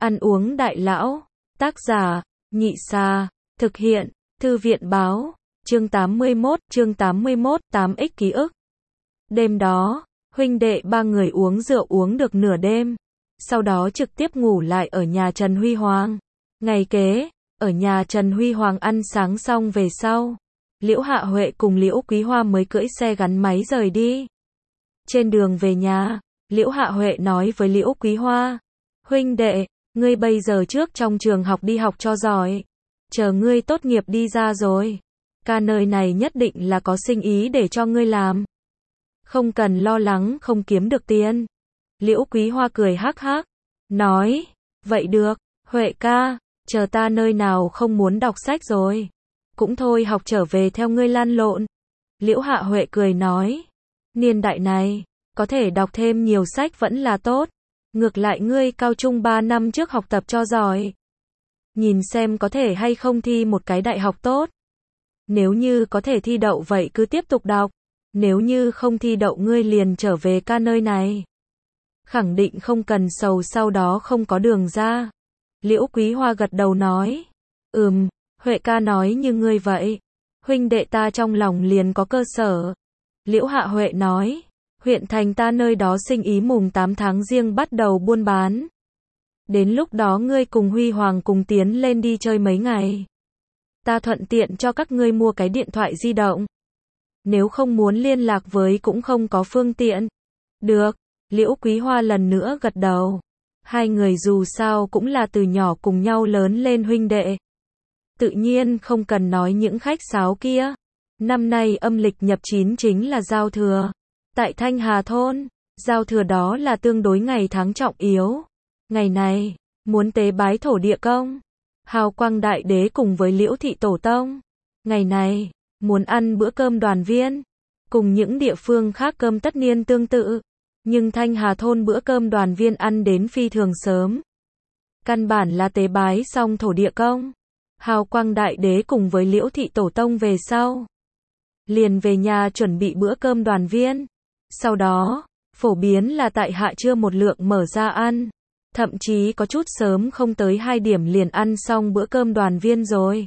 Ăn uống đại lão. Tác giả, Nhị Sa. Thực hiện, Thư viện báo. Chương 81, 8x ký ức. Đêm đó, huynh đệ ba người uống rượu uống được nửa đêm. Sau đó trực tiếp ngủ lại ở nhà Trần Huy Hoàng. Ngày kế, ở nhà Trần Huy Hoàng ăn sáng xong về sau. Liễu Hạ Huệ cùng Liễu Quý Hoa mới cưỡi xe gắn máy rời đi. Trên đường về nhà, Liễu Hạ Huệ nói với Liễu Quý Hoa. Huynh đệ, ngươi bây giờ trước trong trường học đi học cho giỏi. Chờ ngươi tốt nghiệp đi ra rồi. Ca nơi này nhất định là có sinh ý để cho ngươi làm. Không cần lo lắng không kiếm được tiền. Liễu Quý Hoa cười hắc hắc. Nói, vậy được, Huệ ca, chờ ta nơi nào không muốn đọc sách rồi. Cũng thôi học trở về theo ngươi lăn lộn. Liễu Hạ Huệ cười nói. Niên đại này, có thể đọc thêm nhiều sách vẫn là tốt. Ngược lại ngươi cao trung 3 năm trước học tập cho giỏi. Nhìn xem có thể hay không thi một cái đại học tốt. Nếu như có thể thi đậu vậy cứ tiếp tục đọc. Nếu như không thi đậu ngươi liền trở về ca nơi này. Khẳng định không cần sầu sau đó không có đường ra. Liễu Quý Hoa gật đầu nói. Huệ ca nói như ngươi vậy. Huynh đệ ta trong lòng liền có cơ sở. Liễu Hạ Huệ nói. Huyện thành ta nơi đó sinh ý mùng 8 tháng riêng bắt đầu buôn bán. Đến lúc đó ngươi cùng Huy Hoàng cùng tiến lên đi chơi mấy ngày. Ta thuận tiện cho các ngươi mua cái điện thoại di động. Nếu không muốn liên lạc với cũng không có phương tiện. Được, Liễu Quý Hoa lần nữa gật đầu. Hai người dù sao cũng là từ nhỏ cùng nhau lớn lên huynh đệ. Tự nhiên không cần nói những khách sáo kia. Năm nay âm lịch nhập 9 chính là giao thừa. Tại Thanh Hà thôn, giao thừa đó là tương đối ngày tháng trọng yếu. Ngày này, muốn tế bái thổ địa công, hào quang đại đế cùng với Liễu thị tổ tông. Ngày này, muốn ăn bữa cơm đoàn viên, cùng những địa phương khác cơm tất niên tương tự. Nhưng Thanh Hà thôn bữa cơm đoàn viên ăn đến phi thường sớm. Căn bản là tế bái xong thổ địa công, hào quang đại đế cùng với Liễu thị tổ tông về sau. Liền về nhà chuẩn bị bữa cơm đoàn viên. Sau đó, phổ biến là tại hạ trưa một lượng mở ra ăn. Thậm chí có chút sớm không tới 2 điểm liền ăn xong bữa cơm đoàn viên rồi.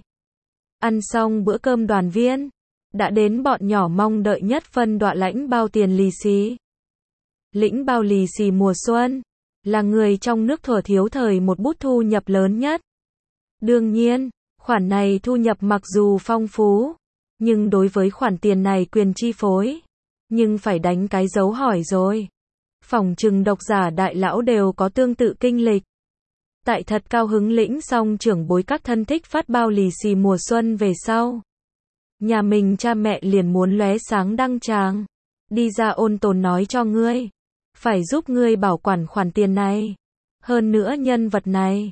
Ăn xong bữa cơm đoàn viên, đã đến bọn nhỏ mong đợi nhất phân đoạn lãnh bao tiền lì xì. Lĩnh bao lì xì mùa xuân, là người trong nước thuở thiếu thời một bút thu nhập lớn nhất. Đương nhiên, khoản này thu nhập mặc dù phong phú, nhưng đối với khoản tiền này quyền chi phối, nhưng phải đánh cái dấu hỏi rồi. Phỏng chừng độc giả đại lão đều có tương tự kinh lịch. Tại thật cao hứng lĩnh xong trưởng bối các thân thích phát bao lì xì mùa xuân về sau. Nhà mình cha mẹ liền muốn lóe sáng đăng tràng. Đi ra ôn tồn nói cho ngươi. Phải giúp ngươi bảo quản khoản tiền này. Hơn nữa nhân vật này,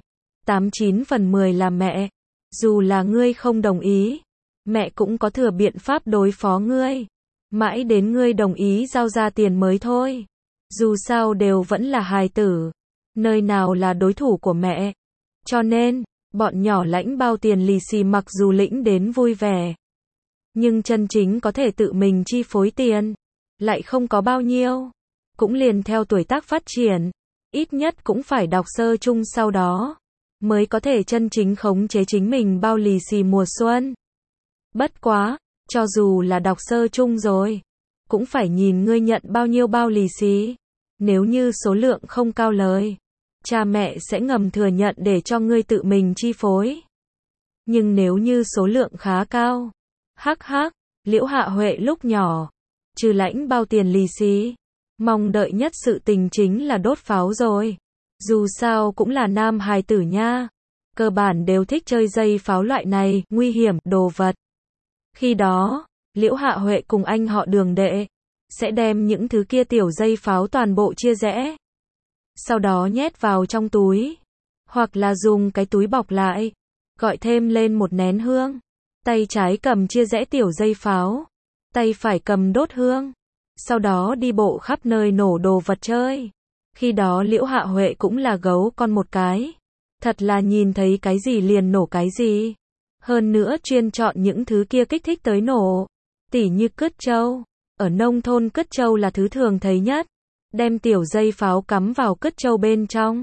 89 phần 10 là mẹ. Dù là ngươi không đồng ý, mẹ cũng có thừa biện pháp đối phó ngươi. Mãi đến ngươi đồng ý giao ra tiền mới thôi. Dù sao đều vẫn là hài tử. Nơi nào là đối thủ của mẹ. Cho nên, bọn nhỏ lãnh bao tiền lì xì mặc dù lĩnh đến vui vẻ. Nhưng chân chính có thể tự mình chi phối tiền. Lại không có bao nhiêu. Cũng liền theo tuổi tác phát triển. Ít nhất cũng phải đọc sơ chung sau đó. Mới có thể chân chính khống chế chính mình bao lì xì mùa xuân. Bất quá, cho dù là đọc sơ chung rồi. Cũng phải nhìn ngươi nhận bao nhiêu bao lì xì. Nếu như số lượng không cao lời, cha mẹ sẽ ngầm thừa nhận để cho ngươi tự mình chi phối. Nhưng nếu như số lượng khá cao, Liễu Hạ Huệ lúc nhỏ, trừ lãnh bao tiền lì xì, mong đợi nhất sự tình chính là đốt pháo rồi. Dù sao cũng là nam hài tử nha, cơ bản đều thích chơi dây pháo loại này, nguy hiểm, đồ vật. Khi đó, Liễu Hạ Huệ cùng anh họ Đường đệ sẽ đem những thứ kia tiểu dây pháo toàn bộ chia rẽ. Sau đó nhét vào trong túi. Hoặc là dùng cái túi bọc lại. Gọi thêm lên một nén hương. Tay trái cầm chia rẽ tiểu dây pháo. Tay phải cầm đốt hương. Sau đó đi bộ khắp nơi nổ đồ vật chơi. Khi đó Liễu Hạ Huệ cũng là gấu con một cái. Thật là nhìn thấy cái gì liền nổ cái gì. Hơn nữa chuyên chọn những thứ kia kích thích tới nổ. Tỉ như cứt trâu. Ở nông thôn cứt trâu là thứ thường thấy nhất. Đem tiểu dây pháo cắm vào cứt trâu bên trong.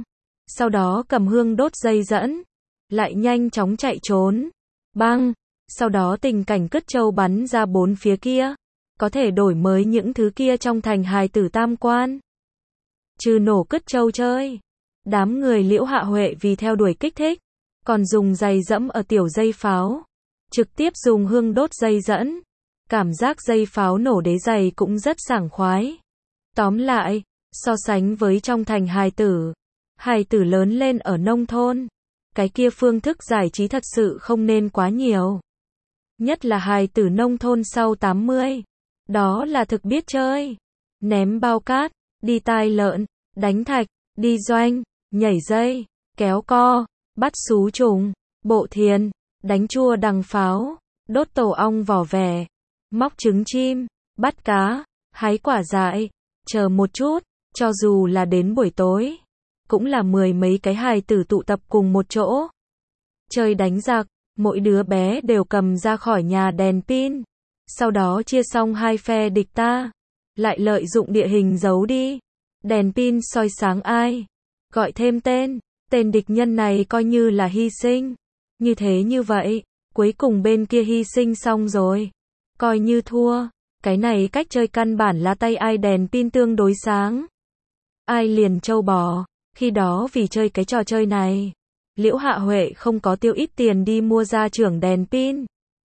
sau đó cầm hương đốt dây dẫn, lại nhanh chóng chạy trốn. Băng, sau đó tình cảnh cứt châu bắn ra bốn phía kia, có thể đổi mới những thứ kia trong thành hài tử tam quan. Trừ nổ cứt châu chơi, đám người Liễu Hạ Huệ vì theo đuổi kích thích, còn dùng giày dẫm ở tiểu dây pháo, trực tiếp dùng hương đốt dây dẫn. Cảm giác dây pháo nổ đế giày cũng rất sảng khoái. Tóm lại, so sánh với trong thành hài tử lớn lên ở nông thôn, cái kia phương thức giải trí thật sự không nên quá nhiều. Nhất là hài tử nông thôn sau 80, đó là thực biết chơi. Ném bao cát, đi tai lợn, đánh thạch, đi doanh, nhảy dây, kéo co, bắt xú trùng, bộ thiền, đánh chua đằng pháo, đốt tổ ong vỏ vẻ, móc trứng chim, bắt cá, hái quả dại. Chờ một chút, cho dù là đến buổi tối, cũng là mười mấy cái hài tử tụ tập cùng một chỗ. Chơi đánh giặc, mỗi đứa bé đều cầm ra khỏi nhà đèn pin, sau đó chia xong hai phe địch ta, lại lợi dụng địa hình giấu đi. Đèn pin soi sáng ai, gọi thêm tên địch nhân này coi như là hy sinh. Như vậy, cuối cùng bên kia hy sinh xong rồi, coi như thua. Cái này cách chơi căn bản là tay ai đèn pin tương đối sáng, ai liền trâu bò. Khi đó vì chơi cái trò chơi này, Liễu Hạ Huệ không có tiêu ít tiền đi mua ra trưởng đèn pin.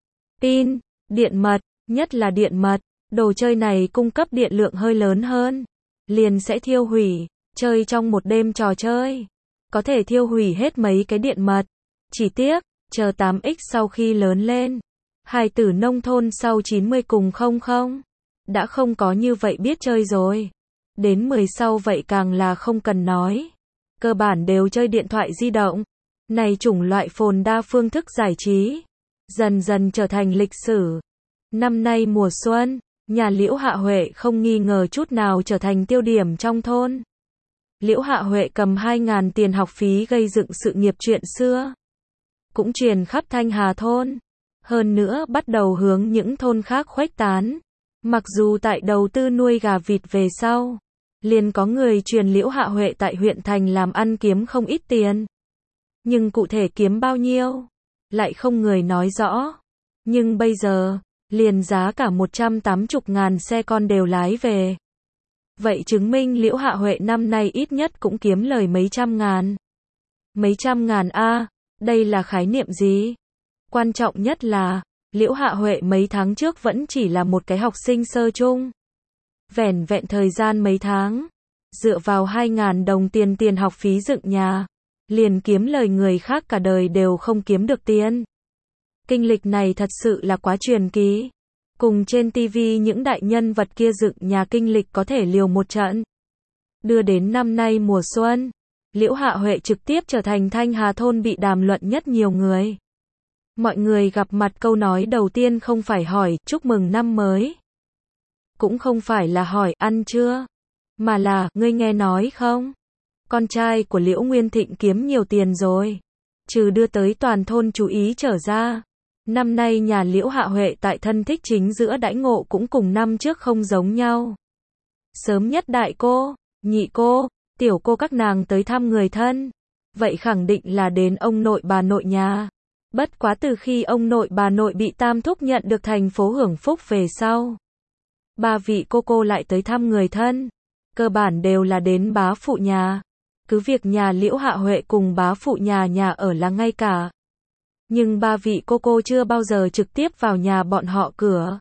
Điện mật, nhất là điện mật, đồ chơi này cung cấp điện lượng hơi lớn hơn, liền sẽ thiêu hủy. Chơi trong một đêm trò chơi, có thể thiêu hủy hết mấy cái điện mật. Chỉ tiếc, chờ 8X sau khi lớn lên, hài tử nông thôn sau 90 cùng 00, đã không có như vậy biết chơi rồi. Đến 10 sau vậy càng là không cần nói. Cơ bản đều chơi điện thoại di động. Này chủng loại phồn đa phương thức giải trí, dần dần trở thành lịch sử. Năm nay mùa xuân, nhà Liễu Hạ Huệ không nghi ngờ chút nào trở thành tiêu điểm trong thôn. Liễu Hạ Huệ cầm 2.000 tiền học phí gây dựng sự nghiệp chuyện xưa, cũng truyền khắp Thanh Hà thôn. Hơn nữa bắt đầu hướng những thôn khác khuếch tán. Mặc dù tại đầu tư nuôi gà vịt về sau, liền có người truyền Liễu Hạ Huệ tại huyện thành làm ăn kiếm không ít tiền. Nhưng cụ thể kiếm bao nhiêu, lại không người nói rõ. Nhưng bây giờ, liền giá cả 180.000 xe con đều lái về. Vậy chứng minh Liễu Hạ Huệ năm nay ít nhất cũng kiếm lời mấy trăm ngàn. Mấy trăm ngàn a, đây là khái niệm gì? Quan trọng nhất là, Liễu Hạ Huệ mấy tháng trước vẫn chỉ là một cái học sinh sơ trung. Vẻn vẹn thời gian mấy tháng, dựa vào 2.000 đồng tiền học phí dựng nhà, liền kiếm lời người khác cả đời đều không kiếm được tiền. Kinh lịch này thật sự là quá truyền kỳ. Cùng trên TV những đại nhân vật kia dựng nhà kinh lịch có thể liều một trận. Đưa đến năm nay mùa xuân, Liễu Hạ Huệ trực tiếp trở thành Thanh Hà thôn bị đàm luận nhất nhiều người. Mọi người gặp mặt câu nói đầu tiên không phải hỏi chúc mừng năm mới, cũng không phải là hỏi ăn chưa, mà là ngươi nghe nói không? Con trai của Liễu Nguyên Thịnh kiếm nhiều tiền rồi. Trừ đưa tới toàn thôn chú ý trở ra, năm nay nhà Liễu Hạ Huệ tại thân thích chính giữa đãi ngộ cũng cùng năm trước không giống nhau. Sớm nhất đại cô, nhị cô, tiểu cô các nàng tới thăm người thân, vậy khẳng định là đến ông nội bà nội nhà. Bất quá từ khi ông nội bà nội bị tam thúc nhận được thành phố hưởng phúc về sau, ba vị cô lại tới thăm người thân, cơ bản đều là đến bá phụ nhà. Cứ việc nhà Liễu Hạ Huệ cùng bá phụ nhà ở là ngay cả, nhưng ba vị cô chưa bao giờ trực tiếp vào nhà bọn họ cửa,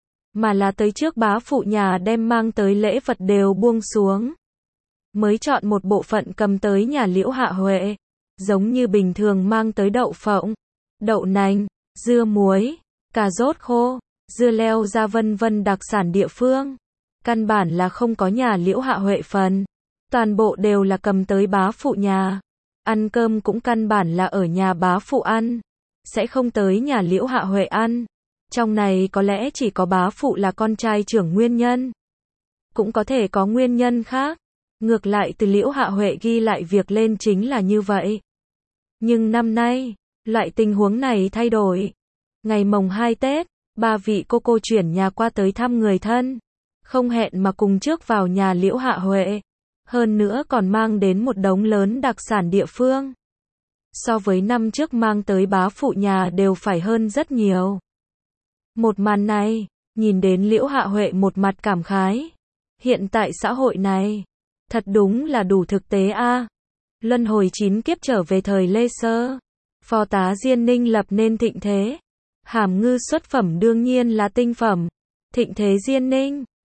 mà là tới trước bá phụ nhà đem mang tới lễ vật đều buông xuống, mới chọn một bộ phận cầm tới nhà Liễu Hạ Huệ, giống như bình thường mang tới đậu phộng, đậu nành, dưa muối, cà rốt khô, dưa leo ra vân vân đặc sản địa phương. Căn bản là không có nhà Liễu Hạ Huệ phần, toàn bộ đều là cầm tới bá phụ nhà. Ăn cơm cũng căn bản là ở nhà bá phụ ăn, sẽ không tới nhà Liễu Hạ Huệ ăn. Trong này có lẽ chỉ có bá phụ là con trai trưởng nguyên nhân, cũng có thể có nguyên nhân khác. Ngược lại từ Liễu Hạ Huệ ghi lại việc lên chính là như vậy. Nhưng năm nay, loại tình huống này thay đổi. Ngày mồng 2 Tết, ba vị cô chuyển nhà qua tới thăm người thân, không hẹn mà cùng trước vào nhà Liễu Hạ Huệ. Hơn nữa còn mang đến một đống lớn đặc sản địa phương. So với năm trước mang tới bá phụ nhà đều phải hơn rất nhiều. Một màn này, nhìn đến Liễu Hạ Huệ một mặt cảm khái. Hiện tại xã hội này, thật đúng là đủ thực tế a. Luân hồi 9 kiếp trở về thời Lê Sơ. Phó tá Diên Ninh lập nên thịnh thế. Hàm Ngư xuất phẩm đương nhiên là tinh phẩm. Thịnh thế Diên Ninh,